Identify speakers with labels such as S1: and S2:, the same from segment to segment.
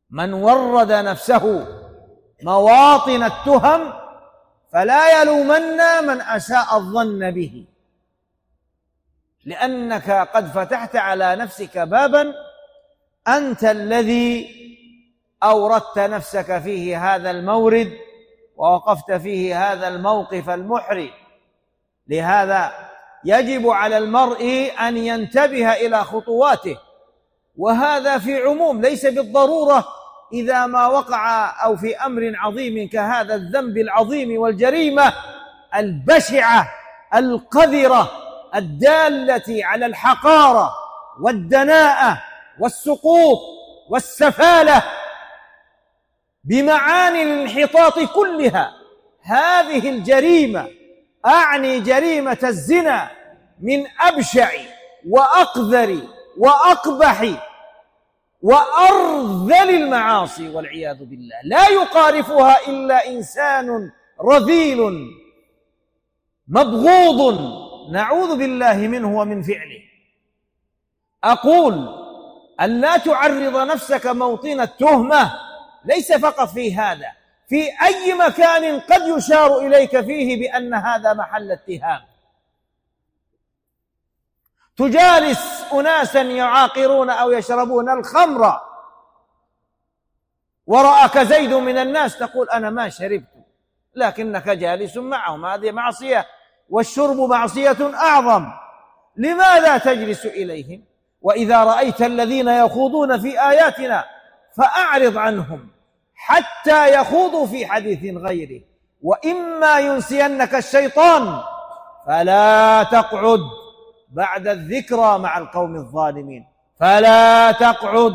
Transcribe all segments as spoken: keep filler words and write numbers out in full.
S1: من ورد نفسه مواطن التهم فلا يلومن من أساء الظن به، لأنك قد فتحت على نفسك بابا أنت الذي أوردت نفسك فيه هذا المورد ووقفت فيه هذا الموقف المحرج. لهذا يجب على المرء أن ينتبه إلى خطواته، وهذا في عموم، ليس بالضرورة إذا ما وقع أو في أمر عظيم كهذا الذنب العظيم والجريمة البشعة القذرة الدالة على الحقارة والدناءة والسقوط والسفالة بمعاني الانحطاط كلها. هذه الجريمة، أعني جريمة الزنا، من أبشع وأقذر وأقبح وأرذل المعاصي والعياذ بالله، لا يقارفها إلا إنسان رذيل مبغوض نعوذ بالله منه ومن فعله. أقول أن لا تعرض نفسك موطن التهمة، ليس فقط في هذا، في أي مكان قد يشار إليك فيه بأن هذا محل اتهام. تجالس أناسا يعاقرون أو يشربون الخمر ورآك زيد من الناس تقول أنا ما شربت، لكنك جالس معهم، هذه معصية، والشرب معصية أعظم. لماذا تجلس إليهم؟ وإذا رأيت الذين يخوضون في آياتنا فأعرض عنهم حتى يخوضوا في حديث غيره، وإما ينسينك الشيطان فلا تقعد بعد الذكرى مع القوم الظالمين، فلا تقعد.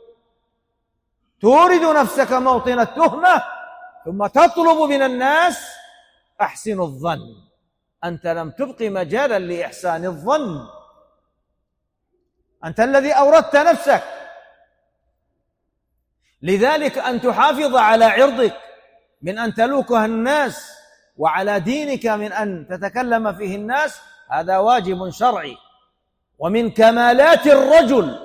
S1: تورد نفسك موطن التهمة ثم تطلب من الناس أحسن الظن. أنت لم تبق مجالا لإحسان الظن، أنت الذي أوردت نفسك. لذلك أن تحافظ على عرضك من أن تلوكها الناس، وعلى دينك من أن تتكلم فيه الناس، هذا واجب شرعي. ومن كمالات الرجل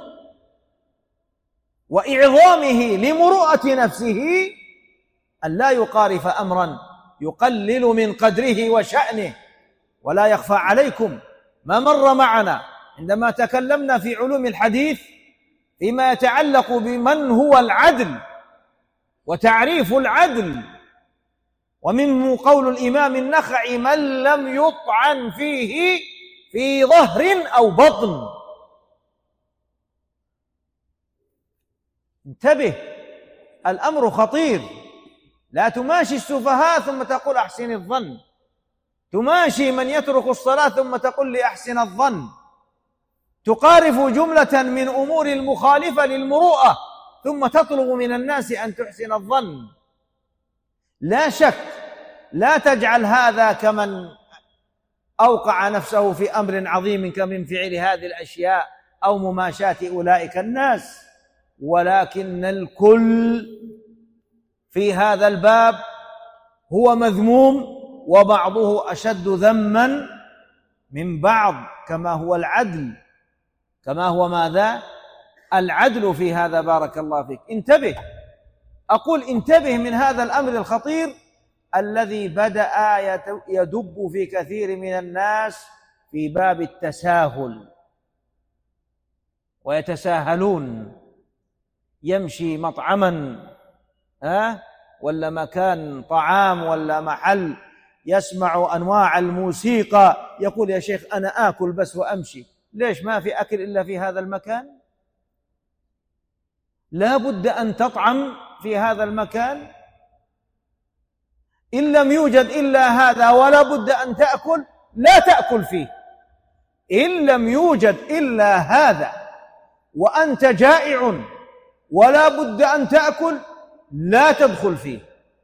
S1: وإعظامه لمروءة نفسه أن لا يقارف أمرا يقلل من قدره وشأنه. ولا يخفى عليكم ما مر معنا عندما تكلمنا في علوم الحديث فيما يتعلق بمن هو العدل وتعريف العدل، ومنه قول الإمام النخعي: من لم يطعن فيه في ظهر أو بطن. انتبه، الأمر خطير. لا تماشي السفهاء ثم تقول أحسن الظن، تماشي من يترك الصلاة ثم تقول لي أحسن الظن، تقارف جملة من أمور المخالفة للمروءة ثم تطلب من الناس أن تحسن الظن. لا شك، لا تجعل هذا كمن أوقع نفسه في أمر عظيم كمن فعل هذه الأشياء أو مماشاة أولئك الناس، ولكن الكل في هذا الباب هو مذموم، وبعضه أشد ذما من بعض، كما هو العدل، كما هو ماذا؟ العدل في هذا. بارك الله فيك. انتبه، أقول انتبه من هذا الأمر الخطير الذي بدأ يدب في كثير من الناس في باب التساهل، ويتساهلون. يمشي مطعما ها ولا مكان طعام ولا محل، يسمع أنواع الموسيقى، يقول يا شيخ أنا آكل بس وأمشي. ليش ما في أكل إلا في هذا المكان؟ لا بد أن تطعم في هذا المكان. إن لم يوجد إلا هذا ولا بد أن تأكل، لا تأكل فيه. إن لم يوجد إلا هذا وأنت جائع ولا بد أن تأكل، لا تدخل فيه.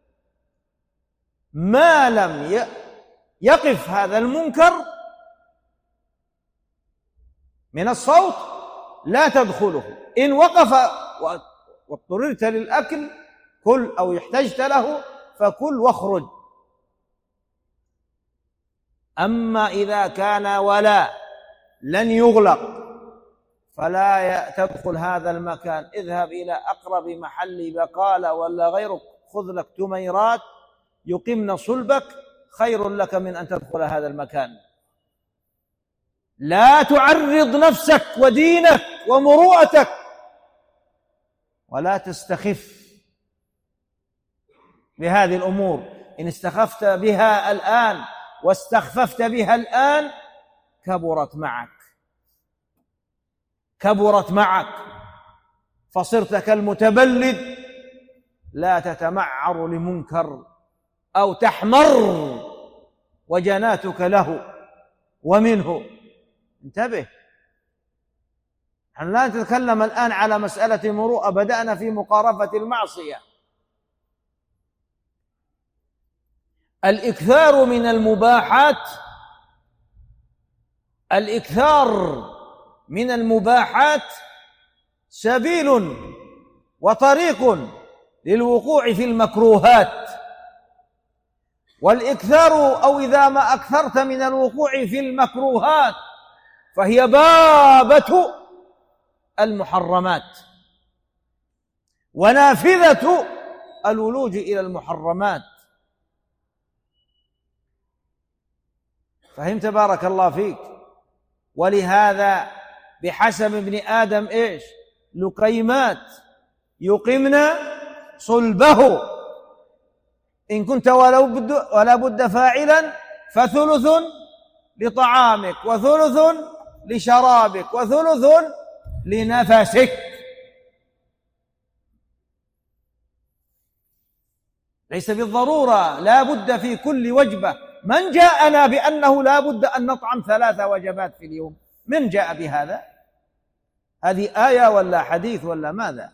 S1: ما لم يقف هذا المنكر من الصوت لا تدخله. إن وقف واضطررت للأكل كل، أو احتجت له فكل واخرج. أما إذا كان ولا لن يغلق فلا تدخل هذا المكان، اذهب إلى أقرب محل بقالة ولا غيرك، خذ لك تميرات يقمن صلبك، خير لك من أن تدخل هذا المكان. لا تعرض نفسك ودينك ومروءتك، ولا تستخف بهذه الأمور. إن استخفت بها الآن واستخففت بها الآن كبرت معك كبرت معك فصرت كالمتبلد، لا تتمعر لمنكر أو تحمر وجناتك له ومنه. انتبه، نحن لا نتكلم الآن على مسألة مروءة، بدأنا في مقارفة المعصية. الإكثار من المباحات الإكثار من المباحات سبيل وطريق للوقوع في المكروهات. والإكثار أو إذا ما أكثرت من الوقوع في المكروهات فهي بابة المحرمات ونافذة الولوج إلى المحرمات. فهمت؟ بارك الله فيك. ولهذا بحسب ابن آدم إيش؟ لقيمات يقمن صلبه. إن كنت ولا بد, ولا بد فاعلا فثلث لطعامك وثلث لشرابك وثلث لنفسك. ليس بالضرورة لا بد في كل وجبة. من جاءنا بأنه لا بد أن نطعم ثلاث وجبات في اليوم؟ من جاء بهذا؟ هذه آية ولا حديث ولا ماذا؟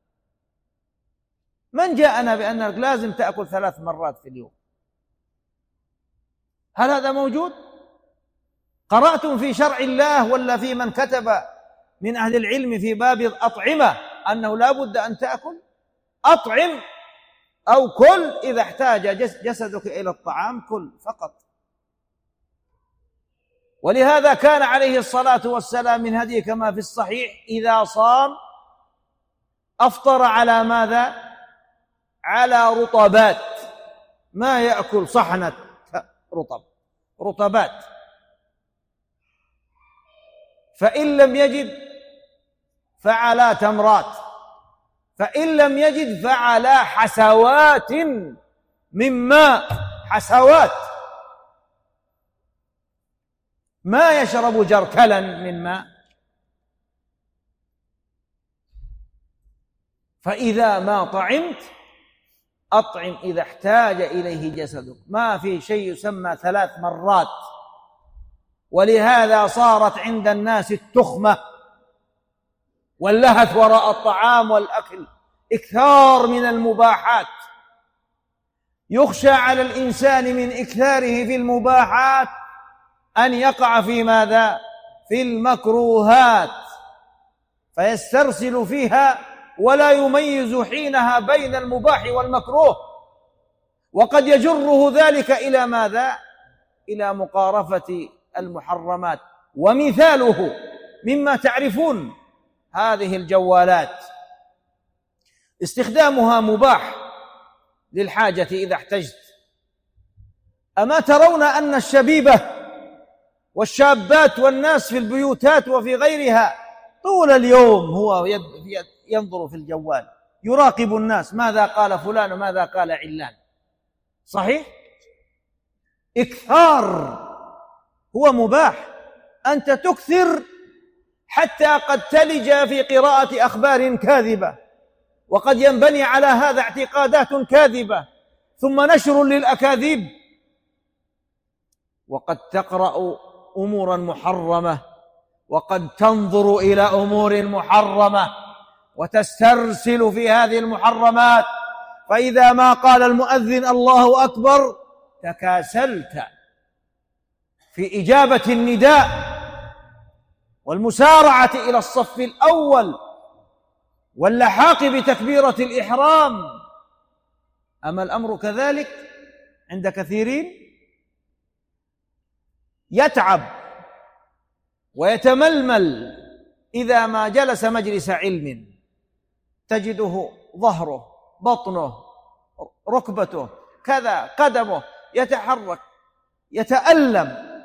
S1: من جاءنا بأنك لازم تأكل ثلاث مرات في اليوم؟ هل هذا موجود؟ قرأتم في شرع الله ولا في من كتب من أهل العلم في باب الأطعمة أنه لا بد أن تأكل؟ أطعم أو كل إذا احتاج جسدك إلى الطعام، كل فقط. ولهذا كان عليه الصلاة والسلام من هديه كما في الصحيح إذا صام أفطر على ماذا؟ على رطبات، ما يأكل صحنة رطب، رطبات. فإن لم يجد فعلى تمرات، فإن لم يجد فعلى حسوات من ماء، حسوات، ما يشرب جركلا من ماء. فإذا ما طعمت أطعم إذا احتاج إليه جسدك، ما في شيء يسمى ثلاث مرات. ولهذا صارت عند الناس التخمة واللهث وراء الطعام والأكل، إكثار من المباحات. يخشى على الإنسان من إكثاره في المباحات أن يقع في ماذا؟ في المكروهات، فيسترسل فيها ولا يميز حينها بين المباح والمكروه، وقد يجره ذلك إلى ماذا؟ إلى مقارفة المحرمات. ومثاله مما تعرفون هذه الجوالات استخدامها مباح للحاجة إذا احتجت. أما ترون أن الشبيبة والشابات والناس في البيوتات وفي غيرها طول اليوم هو ينظر في الجوال، يراقب الناس، ماذا قال فلان وماذا قال علان؟ صحيح؟ إكثار هو مباح. أنت تكثر حتى قد تلج في قراءة أخبار كاذبة، وقد ينبني على هذا اعتقادات كاذبة، ثم نشر للأكاذيب، وقد تقرأ أمورا محرمة، وقد تنظر إلى أمور محرمة وتسترسل في هذه المحرمات. فإذا ما قال المؤذن الله أكبر تكاسلت في إجابة النداء والمسارعة إلى الصف الأول واللحاق بتكبيرة الإحرام. أما الأمر كذلك عند كثيرين، يتعب ويتململ إذا ما جلس مجلس علم تجده ظهره، بطنه، ركبته، كذا، قدمه يتحرك، يتألم،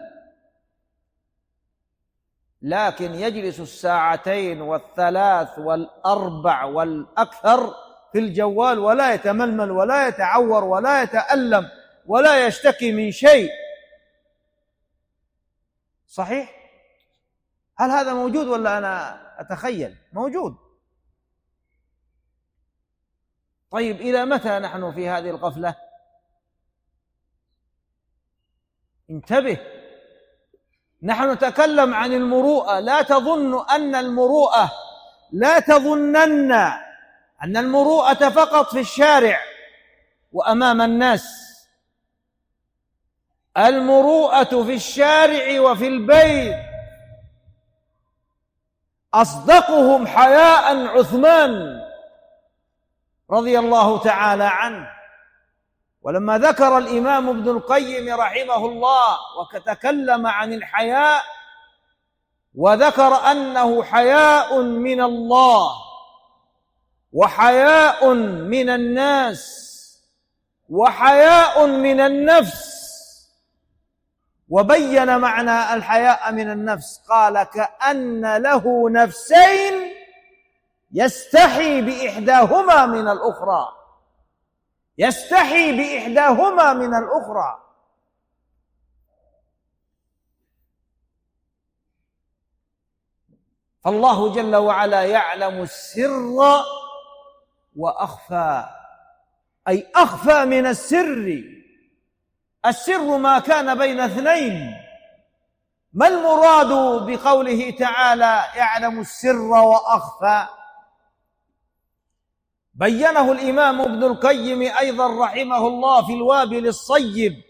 S1: لكن يجلس الساعتين والثلاث والأربع والأكثر في الجوال ولا يتململ ولا يتعور ولا يتألم ولا يشتكي من شيء. صحيح؟ هل هذا موجود ولا أنا أتخيل؟ موجود. طيب إلى متى نحن في هذه الغفلة؟ انتبه، نحن نتكلم عن المروءة. لا تظن أن المروءة لا تظنن أن المروءة فقط في الشارع وأمام الناس. المروءة في الشارع وفي البيت. أصدقهم حياء عثمان رضي الله تعالى عنه، ولما ذكر الإمام ابن القيم رحمه الله وتكلم عن الحياء وذكر أنه حياء من الله وحياء من الناس وحياء من النفس، وبين معنى الحياء من النفس، قال كأن له نفسين يستحي بإحداهما من الأخرى، يستحي بإحداهما من الأخرى. فالله جل وعلا يعلم السر وأخفى، أي أخفى من السر. السر ما كان بين اثنين. ما المراد بقوله تعالى يعلم السر وأخفى؟ بينه الإمام ابن القيم أيضا رحمه الله في الوابل الصيب،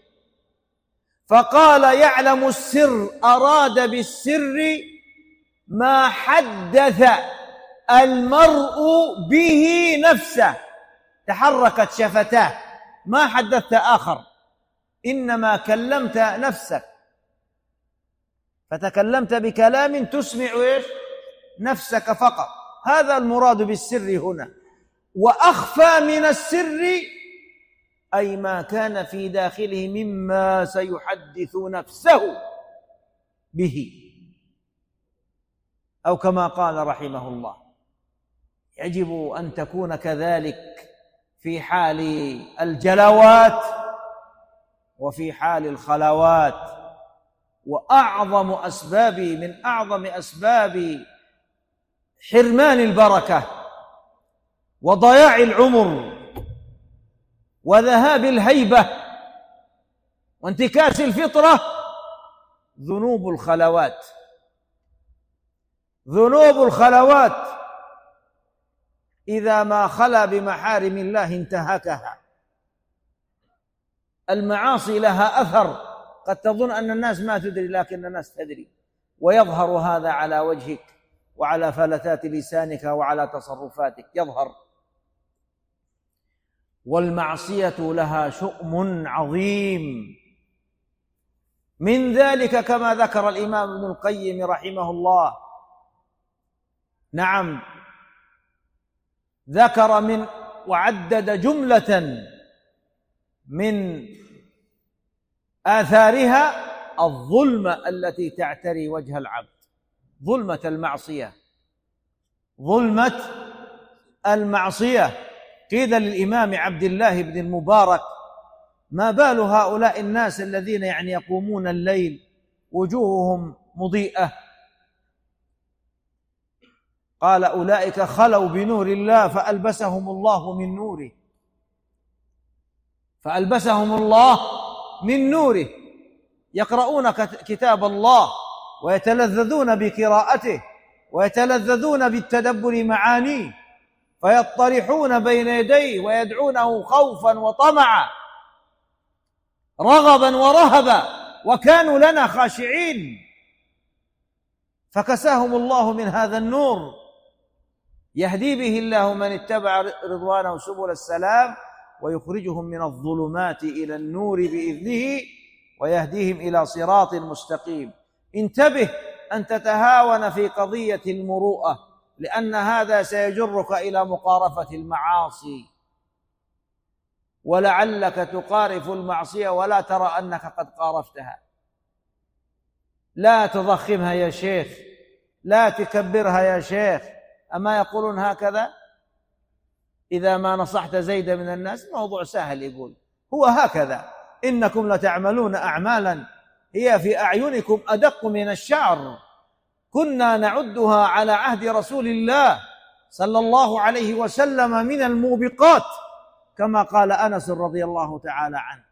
S1: فقال يعلم السر أراد بالسر ما حدث المرء به نفسه، تحركت شفتاه، ما حدثت آخر، إنما كلمت نفسك، فتكلمت بكلام تسمع إيش؟ نفسك فقط. هذا المراد بالسر هنا. وأخفى من السر أي ما كان في داخله مما سيحدث نفسه به، أو كما قال رحمه الله يجب أن تكون كذلك في حال الجلوات وفي حال الخلوات. وأعظم أسباب من أعظم أسباب حرمان البركة وضياع العمر وذهاب الهيبة وانتكاس الفطرة ذنوب الخلوات. ذنوب الخلوات إذا ما خلا بمحارم الله انتهكها. المعاصي لها أثر، قد تظن أن الناس ما تدري لكن الناس تدري، ويظهر هذا على وجهك وعلى فلتات لسانك وعلى تصرفاتك، يظهر. والمعصية لها شؤم عظيم، من ذلك كما ذكر الإمام ابن القيم رحمه الله، نعم، ذكر من وعدد جملة من آثارها الظلمة التي تعتري وجه العبد، ظلمة المعصية، ظلمة المعصية. قيل للإمام عبد الله بن المبارك ما بال هؤلاء الناس الذين يعني يقومون الليل وجوههم مضيئة؟ قال أولئك خلوا بنور الله فألبسهم الله من نوره، فألبسهم الله من نوره، يقرؤون كتاب الله ويتلذذون بقراءته ويتلذذون بالتدبر معانيه، فيطرحون بين يديه ويدعونه خوفا وطمعا، رغبا ورهبا، وكانوا لنا خاشعين، فكساهم الله من هذا النور يهدي به الله من اتبع رضوانه سبل السلام ويخرجهم من الظلمات إلى النور بإذنه ويهديهم إلى صراط مستقيم. انتبه أن تتهاون في قضية المروءة، لأن هذا سيجرك إلى مقارفة المعاصي، ولعلك تقارف المعصية ولا ترى أنك قد قارفتها. لا تضخمها يا شيخ، لا تكبرها يا شيخ. أما يقولون هكذا؟ إذا ما نصحت زيد من الناس موضوع سهل، يقول هو هكذا، إنكم لتعملون أعمالا هي في أعينكم أدق من الشعر، كنا نعدها على عهد رسول الله صلى الله عليه وسلم من الموبقات، كما قال أنس رضي الله تعالى عنه.